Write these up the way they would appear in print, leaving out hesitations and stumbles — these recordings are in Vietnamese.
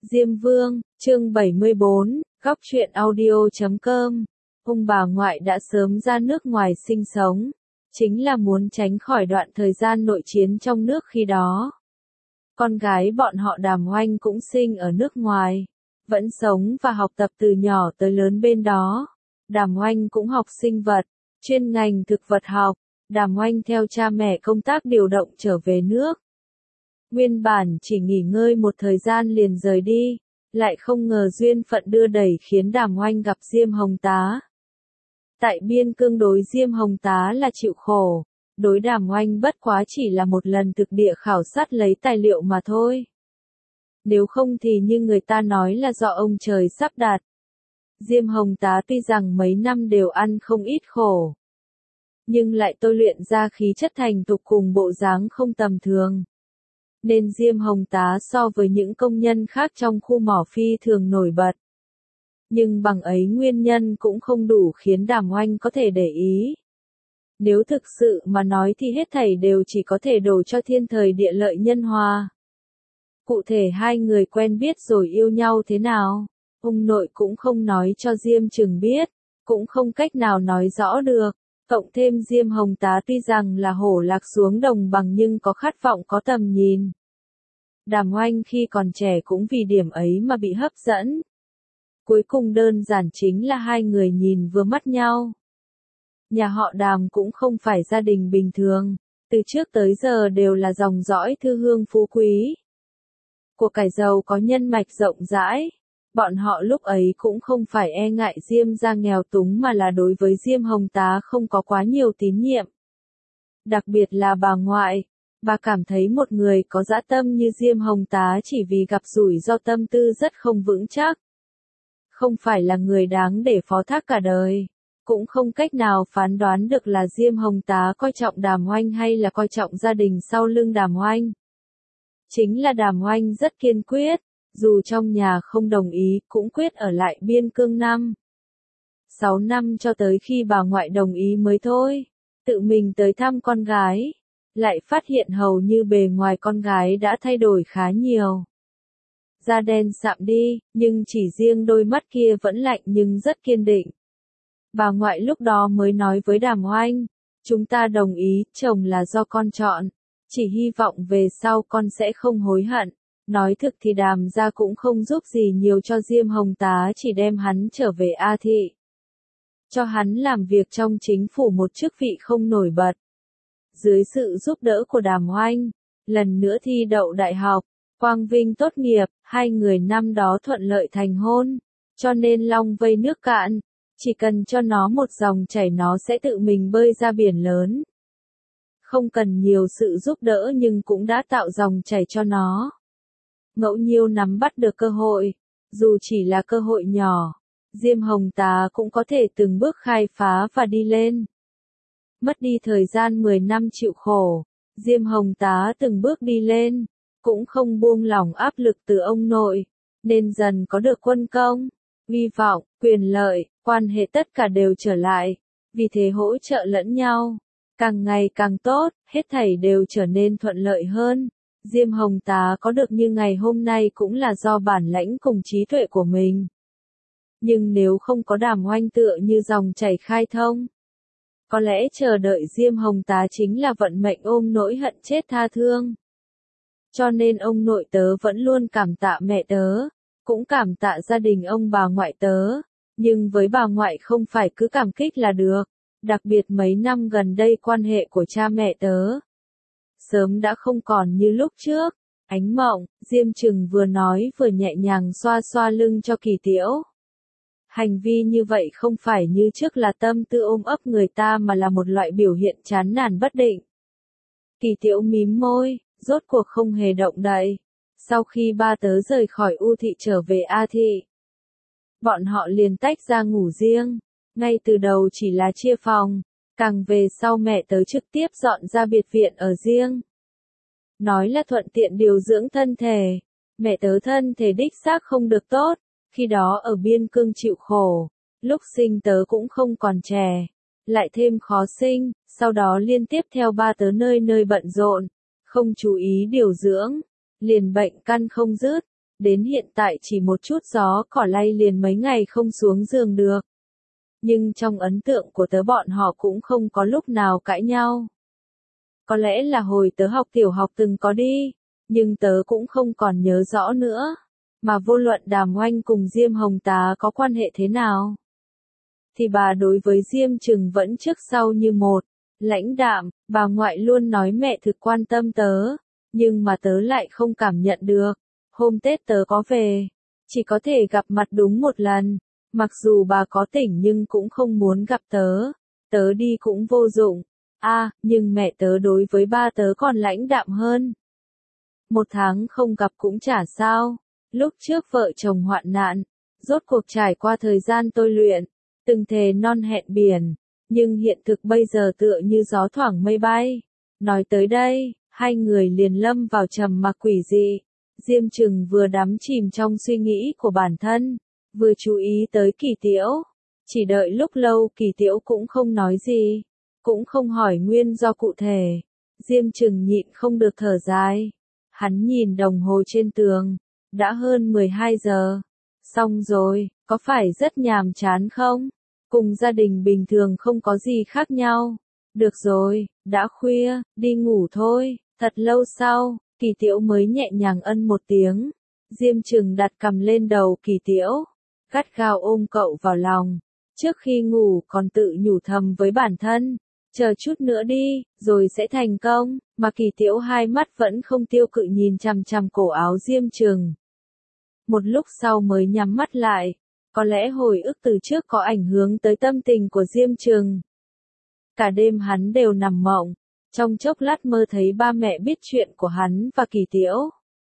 Diêm Vương, chương 74, góc truyện audio.com. Ông bà ngoại đã sớm ra nước ngoài sinh sống, chính là muốn tránh khỏi đoạn thời gian nội chiến trong nước khi đó. Con gái bọn họ Đàm Oanh cũng sinh ở nước ngoài, vẫn sống và học tập từ nhỏ tới lớn bên đó. Đàm Oanh cũng học sinh vật, chuyên ngành thực vật học. Đàm Oanh theo cha mẹ công tác điều động trở về nước. Nguyên bản chỉ nghỉ ngơi một thời gian liền rời đi, lại không ngờ duyên phận đưa đẩy khiến Đàm Oanh gặp Diêm Hồng Tá. Tại biên cương đối Diêm Hồng Tá là chịu khổ, đối Đàm Oanh bất quá chỉ là một lần thực địa khảo sát lấy tài liệu mà thôi. Nếu không thì như người ta nói là do ông trời sắp đặt. Diêm Hồng Tá tuy rằng mấy năm đều ăn không ít khổ, nhưng lại tôi luyện ra khí chất thành thục cùng bộ dáng không tầm thường. Nên Diêm Hồng Tá so với những công nhân khác trong khu mỏ phi thường nổi bật. Nhưng bằng ấy nguyên nhân cũng không đủ khiến Đàm Oanh có thể để ý. Nếu thực sự mà nói thì hết thảy đều chỉ có thể đổ cho thiên thời địa lợi nhân hòa. Cụ thể hai người quen biết rồi yêu nhau thế nào, ông nội cũng không nói cho Diêm Chừng biết, cũng không cách nào nói rõ được. Cộng thêm Diêm Hồng Tá tuy rằng là hổ lạc xuống đồng bằng nhưng có khát vọng có tầm nhìn. Đàm Oanh khi còn trẻ cũng vì điểm ấy mà bị hấp dẫn. Cuối cùng đơn giản chính là hai người nhìn vừa mắt nhau. Nhà họ Đàm cũng không phải gia đình bình thường, từ trước tới giờ đều là dòng dõi thư hương phú quý. Của cải giàu có nhân mạch rộng rãi. Bọn họ lúc ấy cũng không phải e ngại Diêm gia nghèo túng mà là đối với Diêm Hồng Tá không có quá nhiều tín nhiệm. Đặc biệt là bà ngoại, bà cảm thấy một người có dã tâm như Diêm Hồng Tá chỉ vì gặp rủi ro tâm tư rất không vững chắc. Không phải là người đáng để phó thác cả đời, cũng không cách nào phán đoán được là Diêm Hồng Tá coi trọng Đàm Oanh hay là coi trọng gia đình sau lưng Đàm Oanh. Chính là Đàm Oanh rất kiên quyết. Dù trong nhà không đồng ý, cũng quyết ở lại biên cương 6 năm cho tới khi bà ngoại đồng ý mới thôi. Tự mình tới thăm con gái, lại phát hiện hầu như bề ngoài con gái đã thay đổi khá nhiều. Da đen sạm đi, nhưng chỉ riêng đôi mắt kia vẫn lạnh nhưng rất kiên định. Bà ngoại lúc đó mới nói với Đàm Oanh, chúng ta đồng ý, chồng là do con chọn, chỉ hy vọng về sau con sẽ không hối hận. Nói thực thì Đàm gia cũng không giúp gì nhiều cho Diêm Hồng Tá, chỉ đem hắn trở về A Thị. Cho hắn làm việc trong chính phủ một chức vị không nổi bật. Dưới sự giúp đỡ của Đàm Oanh, lần nữa thi đậu đại học, quang vinh tốt nghiệp, hai người năm đó thuận lợi thành hôn. Cho nên long vây nước cạn, chỉ cần cho nó một dòng chảy nó sẽ tự mình bơi ra biển lớn. Không cần nhiều sự giúp đỡ nhưng cũng đã tạo dòng chảy cho nó. Ngẫu nhiêu nắm bắt được cơ hội, dù chỉ là cơ hội nhỏ, Diêm Hồng Tá cũng có thể từng bước khai phá và đi lên. Mất đi thời gian 10 năm chịu khổ, Diêm Hồng Tá từng bước đi lên, cũng không buông lỏng áp lực từ ông nội, nên dần có được quân công, uy vọng, quyền lợi, quan hệ tất cả đều trở lại, vì thế hỗ trợ lẫn nhau, càng ngày càng tốt, hết thảy đều trở nên thuận lợi hơn. Diêm Hồng Tá có được như ngày hôm nay cũng là do bản lãnh cùng trí tuệ của mình. Nhưng nếu không có Đàm Oanh tựa như dòng chảy khai thông, có lẽ chờ đợi Diêm Hồng Tá chính là vận mệnh ôm nỗi hận chết tha thương. Cho nên ông nội tớ vẫn luôn cảm tạ mẹ tớ, cũng cảm tạ gia đình ông bà ngoại tớ, nhưng với bà ngoại không phải cứ cảm kích là được, đặc biệt mấy năm gần đây quan hệ của cha mẹ tớ sớm đã không còn như lúc trước. Ánh Mộng, Diêm Chừng vừa nói vừa nhẹ nhàng xoa xoa lưng cho Kỳ Tiễu. Hành vi như vậy không phải như trước là tâm tư ôm ấp người ta mà là một loại biểu hiện chán nản bất định. Kỳ Tiễu mím môi, rốt cuộc không hề động đậy. Sau khi ba tớ rời khỏi U Thị trở về A Thị, bọn họ liền tách ra ngủ riêng. Ngay từ đầu chỉ là chia phòng. Càng về sau mẹ tớ trực tiếp dọn ra biệt viện ở riêng. Nói là thuận tiện điều dưỡng thân thể. Mẹ tớ thân thể đích xác không được tốt, khi đó ở biên cương chịu khổ. Lúc sinh tớ cũng không còn trẻ, lại thêm khó sinh, sau đó liên tiếp theo ba tớ nơi nơi bận rộn, không chú ý điều dưỡng, liền bệnh căn không dứt. đến hiện tại chỉ một chút gió cỏ lay liền mấy ngày không xuống giường được. Nhưng trong ấn tượng của tớ bọn họ cũng không có lúc nào cãi nhau. Có lẽ là hồi tớ học tiểu học từng có đi, nhưng tớ cũng không còn nhớ rõ nữa. Mà vô luận Đàm Oanh cùng Diêm Hồng Tá có quan hệ thế nào, thì bà đối với Diêm Trừng vẫn trước sau như một, lãnh đạm. Bà ngoại luôn nói mẹ thực quan tâm tớ, nhưng mà tớ lại không cảm nhận được. Hôm Tết tớ có về, chỉ có thể gặp mặt đúng một lần, mặc dù bà có tỉnh nhưng cũng không muốn gặp tớ. Tớ đi cũng vô dụng. Nhưng mẹ tớ đối với ba tớ còn lãnh đạm hơn. Một tháng không gặp cũng chả sao. Lúc trước vợ chồng hoạn nạn, rốt cuộc trải qua thời gian tôi luyện, từng thề non hẹn biển, nhưng hiện thực bây giờ tựa như gió thoảng mây bay. Nói tới đây, hai người liền lâm vào trầm mặc quỷ dị. Diêm Trừng vừa đắm chìm trong suy nghĩ của bản thân, vừa chú ý tới Kỳ Tiễu. Chỉ đợi lúc lâu Kỳ Tiễu cũng không nói gì, cũng không hỏi nguyên do cụ thể. Diêm Trừng nhịn không được thở dài. Hắn nhìn đồng hồ trên tường, đã hơn 12 giờ. Xong rồi, có phải rất nhàm chán không? Cùng gia đình bình thường không có gì khác nhau. Được rồi, đã khuya, đi ngủ thôi. Thật lâu sau, Kỳ Tiễu mới nhẹ nhàng ân một tiếng. Diêm Trừng đặt cằm lên đầu Kỳ Tiễu, gắt gao ôm cậu vào lòng. Trước khi ngủ còn tự nhủ thầm với bản thân, chờ chút nữa đi, rồi sẽ thành công. Mà Kỳ Tiễu hai mắt vẫn không tiêu cự nhìn chằm chằm cổ áo Diêm Trừng. Một lúc sau mới nhắm mắt lại. Có lẽ hồi ức từ trước có ảnh hưởng tới tâm tình của Diêm Trừng. Cả đêm hắn đều nằm mộng, trong chốc lát mơ thấy ba mẹ biết chuyện của hắn và Kỳ Tiễu.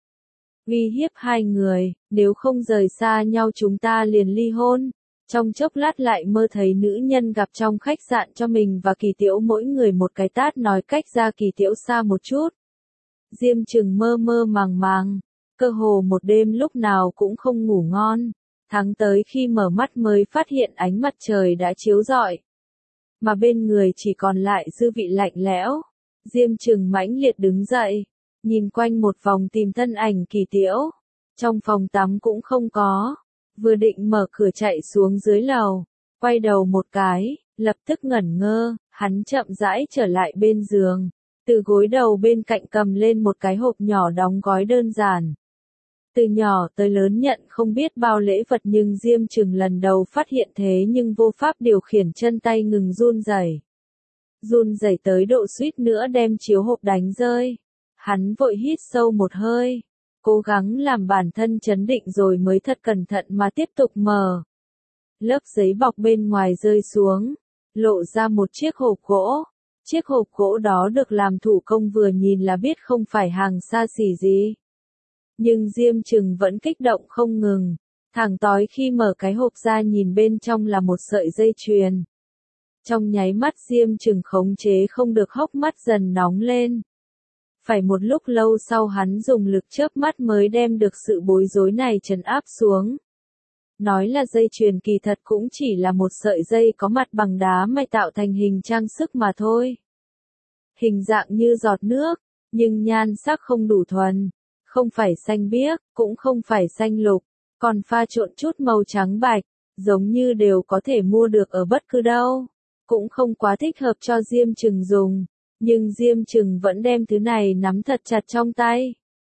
Uy hiếp hai người, nếu không rời xa nhau chúng ta liền ly hôn. Trong chốc lát lại mơ thấy nữ nhân gặp trong khách sạn cho mình và Kỳ Tiễu mỗi người một cái tát nói cách ra Kỳ Tiễu xa một chút. Diêm Trừng mơ mơ màng màng, cơ hồ một đêm lúc nào cũng không ngủ ngon. Tháng tới khi mở mắt mới phát hiện ánh mặt trời đã chiếu rọi, mà bên người chỉ còn lại dư vị lạnh lẽo. Diêm Trừng mãnh liệt đứng dậy, nhìn quanh một vòng tìm thân ảnh Kỳ Tiễu. Trong phòng tắm cũng không có. Vừa định mở cửa chạy xuống dưới lầu, quay đầu một cái, lập tức ngẩn ngơ. Hắn chậm rãi trở lại bên giường, từ gối đầu bên cạnh cầm lên một cái hộp nhỏ đóng gói đơn giản. Từ nhỏ tới lớn nhận không biết bao lễ vật nhưng Diêm Trừng lần đầu phát hiện thế nhưng vô pháp điều khiển chân tay ngừng run rẩy. Run rẩy tới độ suýt nữa đem chiếu hộp đánh rơi. Hắn vội hít sâu một hơi, cố gắng làm bản thân trấn định rồi mới thật cẩn thận mà tiếp tục mở. Lớp giấy bọc bên ngoài rơi xuống, lộ ra một chiếc hộp gỗ. Chiếc hộp gỗ đó được làm thủ công vừa nhìn là biết không phải hàng xa xỉ gì. Nhưng Diêm Trừng vẫn kích động không ngừng, thẳng tối khi mở cái hộp ra nhìn bên trong là một sợi dây chuyền. Trong nháy mắt Diêm Trừng khống chế không được hốc mắt dần nóng lên. Phải một lúc lâu sau hắn dùng lực chớp mắt mới đem được sự bối rối này trấn áp xuống. Nói là dây chuyền kỳ thật cũng chỉ là một sợi dây có mặt bằng đá may tạo thành hình trang sức mà thôi. Hình dạng như giọt nước, nhưng nhan sắc không đủ thuần. Không phải xanh biếc, cũng không phải xanh lục, còn pha trộn chút màu trắng bạch, giống như đều có thể mua được ở bất cứ đâu. Cũng không quá thích hợp cho Diêm Trừng dùng, nhưng Diêm Trừng vẫn đem thứ này nắm thật chặt trong tay.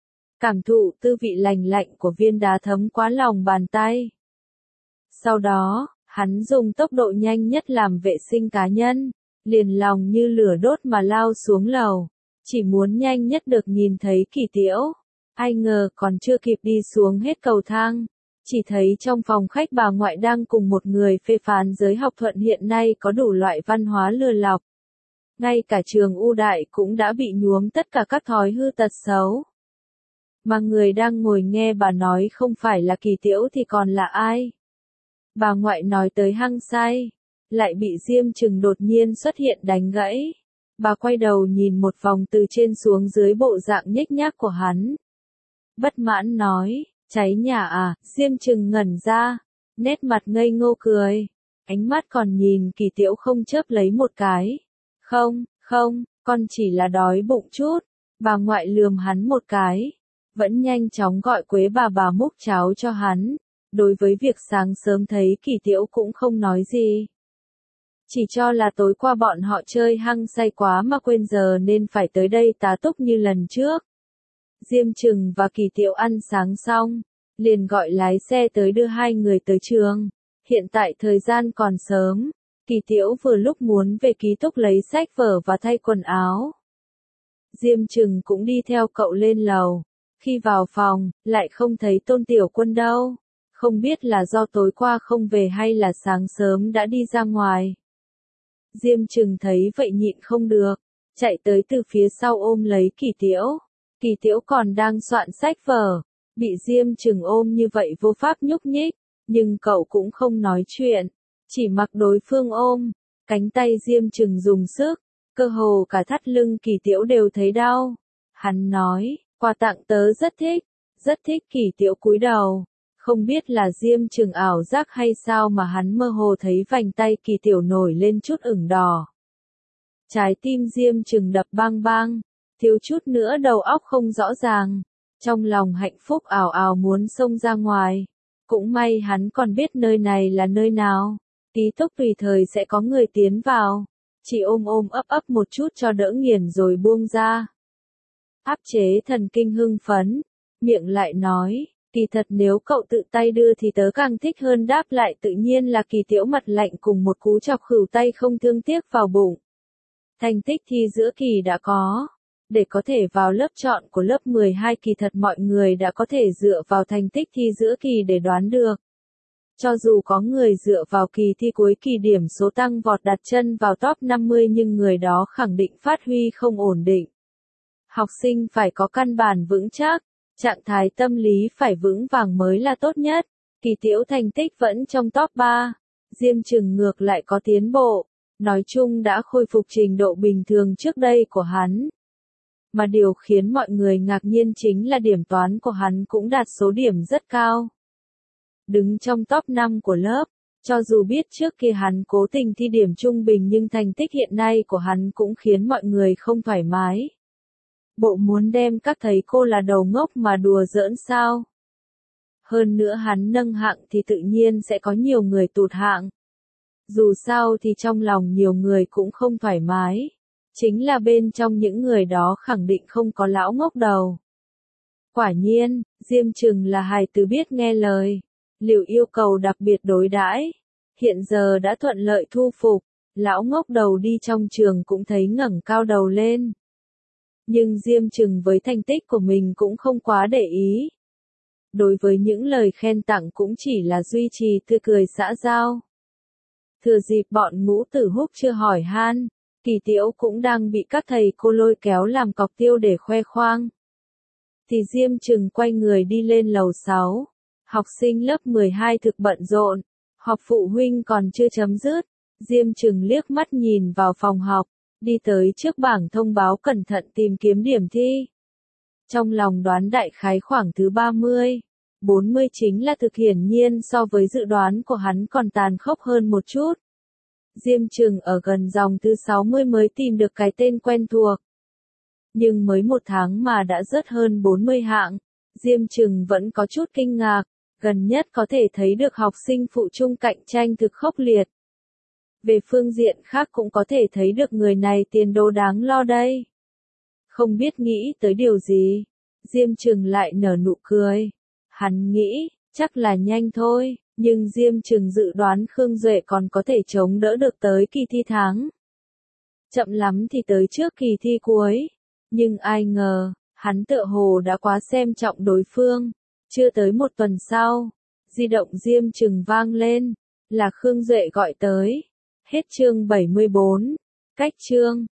Cảm thụ tư vị lành lạnh của viên đá thấm qua lòng bàn tay. Sau đó, hắn dùng tốc độ nhanh nhất làm vệ sinh cá nhân, liền lòng như lửa đốt mà lao xuống lầu, chỉ muốn nhanh nhất được nhìn thấy Kỳ Tiễu. Ai ngờ còn chưa kịp đi xuống hết cầu thang, chỉ thấy trong phòng khách bà ngoại đang cùng một người phê phán giới học thuận hiện nay có đủ loại văn hóa lừa lọc. Ngay cả trường ưu đại cũng đã bị nhuốm tất cả các thói hư tật xấu. Mà người đang ngồi nghe bà nói không phải là Kỳ Tiễu thì còn là ai? Bà ngoại nói tới hăng say, lại bị Diêm Trừng đột nhiên xuất hiện đánh gãy. Bà quay đầu nhìn một vòng từ trên xuống dưới bộ dạng nhếch nhác của hắn. Bất mãn nói, cháy nhà à? Diêm Trừng ngẩn ra, nét mặt ngây ngô cười, ánh mắt còn nhìn Kỳ Tiễu không chớp lấy một cái. Không, con chỉ là đói bụng chút. Bà ngoại lườm hắn một cái, vẫn nhanh chóng gọi Quế bà múc cháo cho hắn. Đối với việc sáng sớm thấy Kỳ Tiễu cũng không nói gì. Chỉ cho là tối qua bọn họ chơi hăng say quá mà quên giờ nên phải tới đây tá túc như lần trước. Diêm Trừng và Kỳ Tiễu ăn sáng xong, liền gọi lái xe tới đưa hai người tới trường. Hiện tại thời gian còn sớm, Kỳ Tiễu vừa lúc muốn về ký túc lấy sách vở và thay quần áo. Diêm Trừng cũng đi theo cậu lên lầu. Khi vào phòng, lại không thấy Tôn Tiểu Quân đâu. Không biết là do tối qua không về hay là sáng sớm đã đi ra ngoài. Diêm Trừng thấy vậy nhịn không được, chạy tới từ phía sau ôm lấy Kỳ Tiễu. Kỳ Tiễu còn đang soạn sách vở, bị Diêm Trừng ôm như vậy vô pháp nhúc nhích, nhưng cậu cũng không nói chuyện, chỉ mặc đối phương ôm. Cánh tay Diêm Trừng dùng sức, cơ hồ cả thắt lưng Kỳ Tiễu đều thấy đau. Hắn nói, quà tặng tớ rất thích. Kỳ Tiễu cúi đầu. Không biết là Diêm Trừng ảo giác hay sao mà hắn mơ hồ thấy vành tay Kỳ Tiễu nổi lên chút ửng đỏ. Trái tim Diêm Trừng đập bang bang, thiếu chút nữa đầu óc không rõ ràng. Trong lòng hạnh phúc ảo ảo muốn xông ra ngoài. Cũng may hắn còn biết nơi này là nơi nào. Ký túc tùy thời sẽ có người tiến vào. Chỉ ôm ấp một chút cho đỡ nghiền rồi buông ra. Áp chế thần kinh hưng phấn, miệng lại nói. Kỳ thật nếu cậu tự tay đưa thì tớ càng thích hơn, đáp lại tự nhiên là Kỳ Tiễu mặt lạnh cùng một cú chọc khửu tay không thương tiếc vào bụng. Thành tích thi giữa kỳ đã có. Để có thể vào lớp chọn của lớp 12 kỳ thật mọi người đã có thể dựa vào thành tích thi giữa kỳ để đoán được. Cho dù có người dựa vào kỳ thi cuối kỳ điểm số tăng vọt đặt chân vào top 50 nhưng người đó khẳng định phát huy không ổn định. Học sinh phải có căn bản vững chắc. Trạng thái tâm lý phải vững vàng mới là tốt nhất. Kỳ Tiễu thành tích vẫn trong top 3. Diêm Trừng ngược lại có tiến bộ. Nói chung đã khôi phục trình độ bình thường trước đây của hắn. Mà điều khiến mọi người ngạc nhiên chính là điểm toán của hắn cũng đạt số điểm rất cao. Đứng trong top 5 của lớp. Cho dù biết trước kia hắn cố tình thi điểm trung bình nhưng thành tích hiện nay của hắn cũng khiến mọi người không thoải mái. Bộ muốn đem các thầy cô là đầu ngốc mà đùa giỡn sao? Hơn nữa hắn nâng hạng thì tự nhiên sẽ có nhiều người tụt hạng. Dù sao thì trong lòng nhiều người cũng không thoải mái. Chính là bên trong những người đó khẳng định không có lão ngốc đầu. Quả nhiên, Diêm Trừng là hài tử biết nghe lời. Liệu yêu cầu đặc biệt đối đãi. Hiện giờ đã thuận lợi thu phục. Lão ngốc đầu đi trong trường cũng thấy ngẩng cao đầu lên. Nhưng Diêm Trừng với thành tích của mình cũng không quá để ý. Đối với những lời khen tặng cũng chỉ là duy trì tươi cười xã giao. Thừa dịp bọn Ngũ Tử Húc chưa hỏi han, Kỳ Tiễu cũng đang bị các thầy cô lôi kéo làm cọc tiêu để khoe khoang. Thì Diêm Trừng quay người đi lên lầu 6. Học sinh lớp 12 thực bận rộn, họp phụ huynh còn chưa chấm dứt. Diêm Trừng liếc mắt nhìn vào phòng học. Đi tới trước bảng thông báo cẩn thận tìm kiếm điểm thi. Trong lòng đoán đại khái khoảng thứ 30, 40 chính là thực hiển nhiên so với dự đoán của hắn còn tàn khốc hơn một chút. Diêm Trừng ở gần dòng thứ 60 mới tìm được cái tên quen thuộc. Nhưng mới một tháng mà đã rớt hơn 40 hạng. Diêm Trừng vẫn có chút kinh ngạc, gần nhất có thể thấy được học sinh phụ trung cạnh tranh thực khốc liệt. Về phương diện khác cũng có thể thấy được người này tiền đồ đáng lo đây. Không biết nghĩ tới điều gì, Diêm Trừng lại nở nụ cười. Hắn nghĩ, chắc là nhanh thôi, nhưng Diêm Trừng dự đoán Khương Duệ còn có thể chống đỡ được tới kỳ thi tháng. Chậm lắm thì tới trước kỳ thi cuối. Nhưng ai ngờ, hắn tựa hồ đã quá xem trọng đối phương. Chưa tới một tuần sau, di động Diêm Trừng vang lên, là Khương Duệ gọi tới. Hết chương 74. Cách chương